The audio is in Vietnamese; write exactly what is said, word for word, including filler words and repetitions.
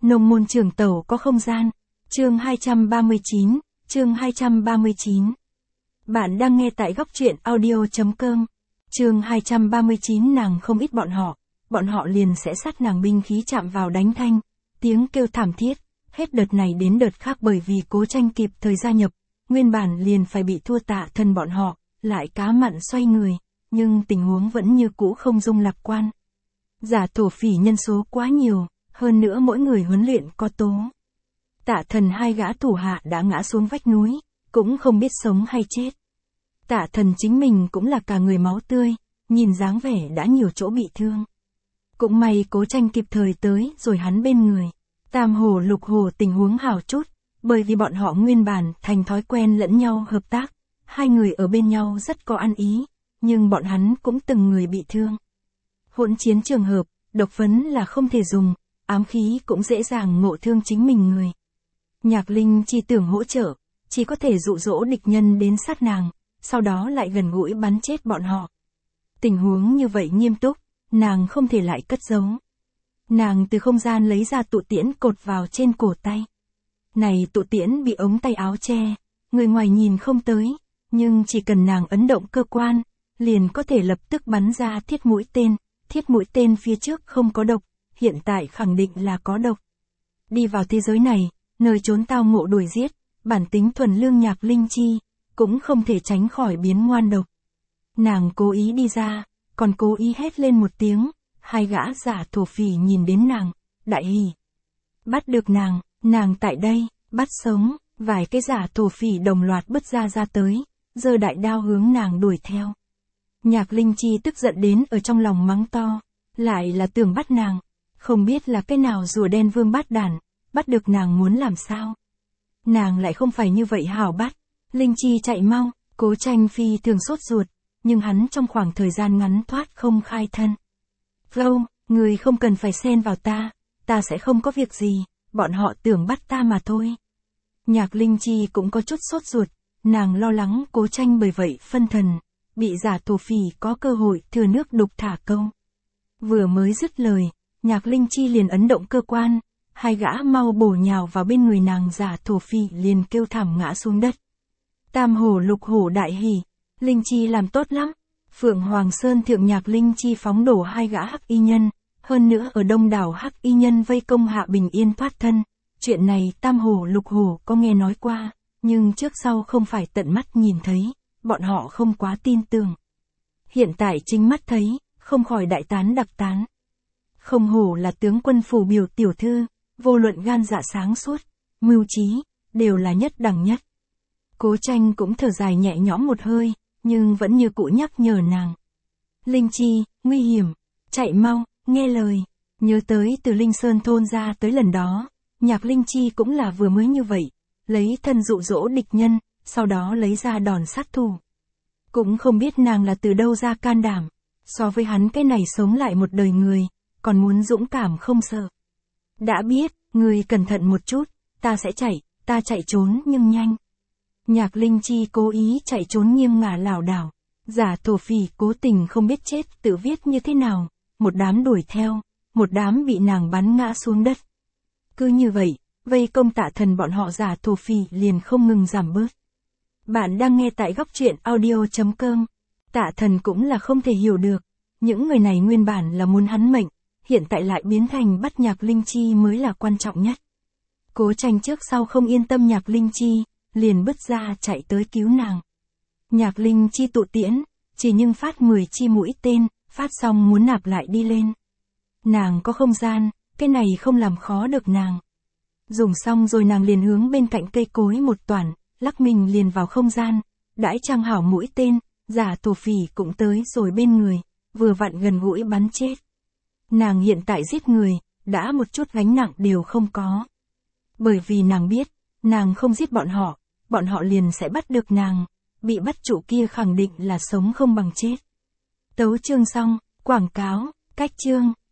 Nông môn trường tẩu có không gian. Chương hai trăm ba mươi chín, chương hai trăm ba mươi chín. Bạn đang nghe tại góc truyện audio.com. Chương hai trăm ba mươi chín. Nàng không ít bọn họ, bọn họ liền sẽ sát nàng binh khí chạm vào đánh thanh, tiếng kêu thảm thiết, hết đợt này đến đợt khác bởi vì Cố Tranh kịp thời gia nhập, nguyên bản liền phải bị thua Tạ Thần bọn họ, lại cá mặn xoay người, nhưng tình huống vẫn như cũ không dung lạc quan. Giả thổ phỉ nhân số quá nhiều, hơn nữa mỗi người huấn luyện có tố. Tạ Thần hai gã thủ hạ đã ngã xuống vách núi, cũng không biết sống hay chết. Tạ Thần chính mình cũng là cả người máu tươi, nhìn dáng vẻ đã nhiều chỗ bị thương. Cũng may Cố Tranh kịp thời tới rồi hắn bên người. Tam hồ lục hồ tình huống hảo chút, bởi vì bọn họ nguyên bản thành thói quen lẫn nhau hợp tác, hai người ở bên nhau rất có ăn ý, nhưng bọn hắn cũng từng người bị thương. Hỗn chiến trường hợp, độc phấn là không thể dùng, ám khí cũng dễ dàng ngộ thương chính mình người. Nhạc Linh Chi tưởng hỗ trợ, chỉ có thể dụ dỗ địch nhân đến sát nàng, sau đó lại gần gũi bắn chết bọn họ. Tình huống như vậy nghiêm túc, nàng không thể lại cất giấu. Nàng từ không gian lấy ra tụ tiễn cột vào trên cổ tay. Này tụ tiễn bị ống tay áo che, người ngoài nhìn không tới, nhưng chỉ cần nàng ấn động cơ quan, liền có thể lập tức bắn ra thiết mũi tên, thiết mũi tên phía trước không có độc, hiện tại khẳng định là có độc. Đi vào thế giới này, nơi trốn tao ngộ đuổi giết, bản tính thuần lương Nhạc Linh Chi, cũng không thể tránh khỏi biến ngoan độc. Nàng cố ý đi ra, còn cố ý hét lên một tiếng, hai gã giả thổ phỉ nhìn đến nàng, đại hỉ. Bắt được nàng, nàng tại đây, bắt sống, vài cái giả thổ phỉ đồng loạt bứt ra ra tới, giơ đại đao hướng nàng đuổi theo. Nhạc Linh Chi tức giận đến ở trong lòng mắng to, lại là tưởng bắt nàng, không biết là cái nào rùa đen vương bát đản, bắt được nàng muốn làm sao. Nàng lại không phải như vậy hảo bắt, Linh Chi chạy mau, Cố Tranh phi thường sốt ruột, nhưng hắn trong khoảng thời gian ngắn thoát không khai thân. Vô, người không cần phải xen vào ta, ta sẽ không có việc gì, bọn họ tưởng bắt ta mà thôi. Nhạc Linh Chi cũng có chút sốt ruột, nàng lo lắng Cố Tranh bởi vậy phân thần, bị giả thổ phỉ có cơ hội thừa nước đục thả câu. Vừa mới dứt lời, Nhạc Linh Chi liền ấn động cơ quan, hai gã mau bổ nhào vào bên người nàng, giả thổ phỉ liền kêu thảm ngã xuống đất. Tam hổ lục hổ đại hỉ, Linh Chi làm tốt lắm. Phượng Hoàng Sơn thượng Nhạc Linh Chi phóng đổ hai gã hắc y nhân, hơn nữa ở đông đảo hắc y nhân vây công hạ bình yên thoát thân. Chuyện này tam hổ lục hổ có nghe nói qua, nhưng trước sau không phải tận mắt nhìn thấy, bọn họ không quá tin tưởng. Hiện tại chính mắt thấy, không khỏi đại tán đặc tán. Không hổ là tướng quân phủ biểu tiểu thư, vô luận gan dạ sáng suốt, mưu trí, đều là nhất đẳng nhất. Cố Tranh cũng thở dài nhẹ nhõm một hơi, nhưng vẫn như cũ nhắc nhở nàng. Linh Chi, nguy hiểm, chạy mau, nghe lời. Nhớ tới từ Linh Sơn thôn ra tới lần đó, Nhạc Linh Chi cũng là vừa mới như vậy, lấy thân dụ dỗ địch nhân, sau đó lấy ra đòn sát thủ. Cũng không biết nàng là từ đâu ra can đảm, so với hắn cái này sống lại một đời người, còn muốn dũng cảm không sợ. Đã biết, người cẩn thận một chút, ta sẽ chạy, ta chạy trốn nhưng nhanh. Nhạc Linh Chi cố ý chạy trốn nghiêng ngả lảo đảo, giả thổ phỉ cố tình không biết chết tự viết như thế nào, một đám đuổi theo, một đám bị nàng bắn ngã xuống đất. Cứ như vậy, vây công Tạ Thần bọn họ giả thổ phỉ liền không ngừng giảm bớt. Bạn đang nghe tại góc truyện audio.com. Tạ Thần cũng là không thể hiểu được, những người này nguyên bản là muốn hắn mệnh, hiện tại lại biến thành bắt Nhạc Linh Chi mới là quan trọng nhất. Cố Tranh trước sau không yên tâm Nhạc Linh Chi, liền bứt ra chạy tới cứu nàng. Nhạc Linh Chi tụ tiễn, chỉ nhưng phát mười chi mũi tên, phát xong muốn nạp lại đi lên. Nàng có không gian, cái này không làm khó được nàng. Dùng xong rồi nàng liền hướng bên cạnh cây cối một toản, lắc mình liền vào không gian, đãi trang hảo mũi tên, giả thổ phỉ cũng tới rồi bên người, vừa vặn gần gũi bắn chết. Nàng hiện tại giết người, đã một chút gánh nặng đều không có. Bởi vì nàng biết, nàng không giết bọn họ, bọn họ liền sẽ bắt được nàng, bị bắt trụ kia khẳng định là sống không bằng chết. Tấu chương xong, quảng cáo, cách chương.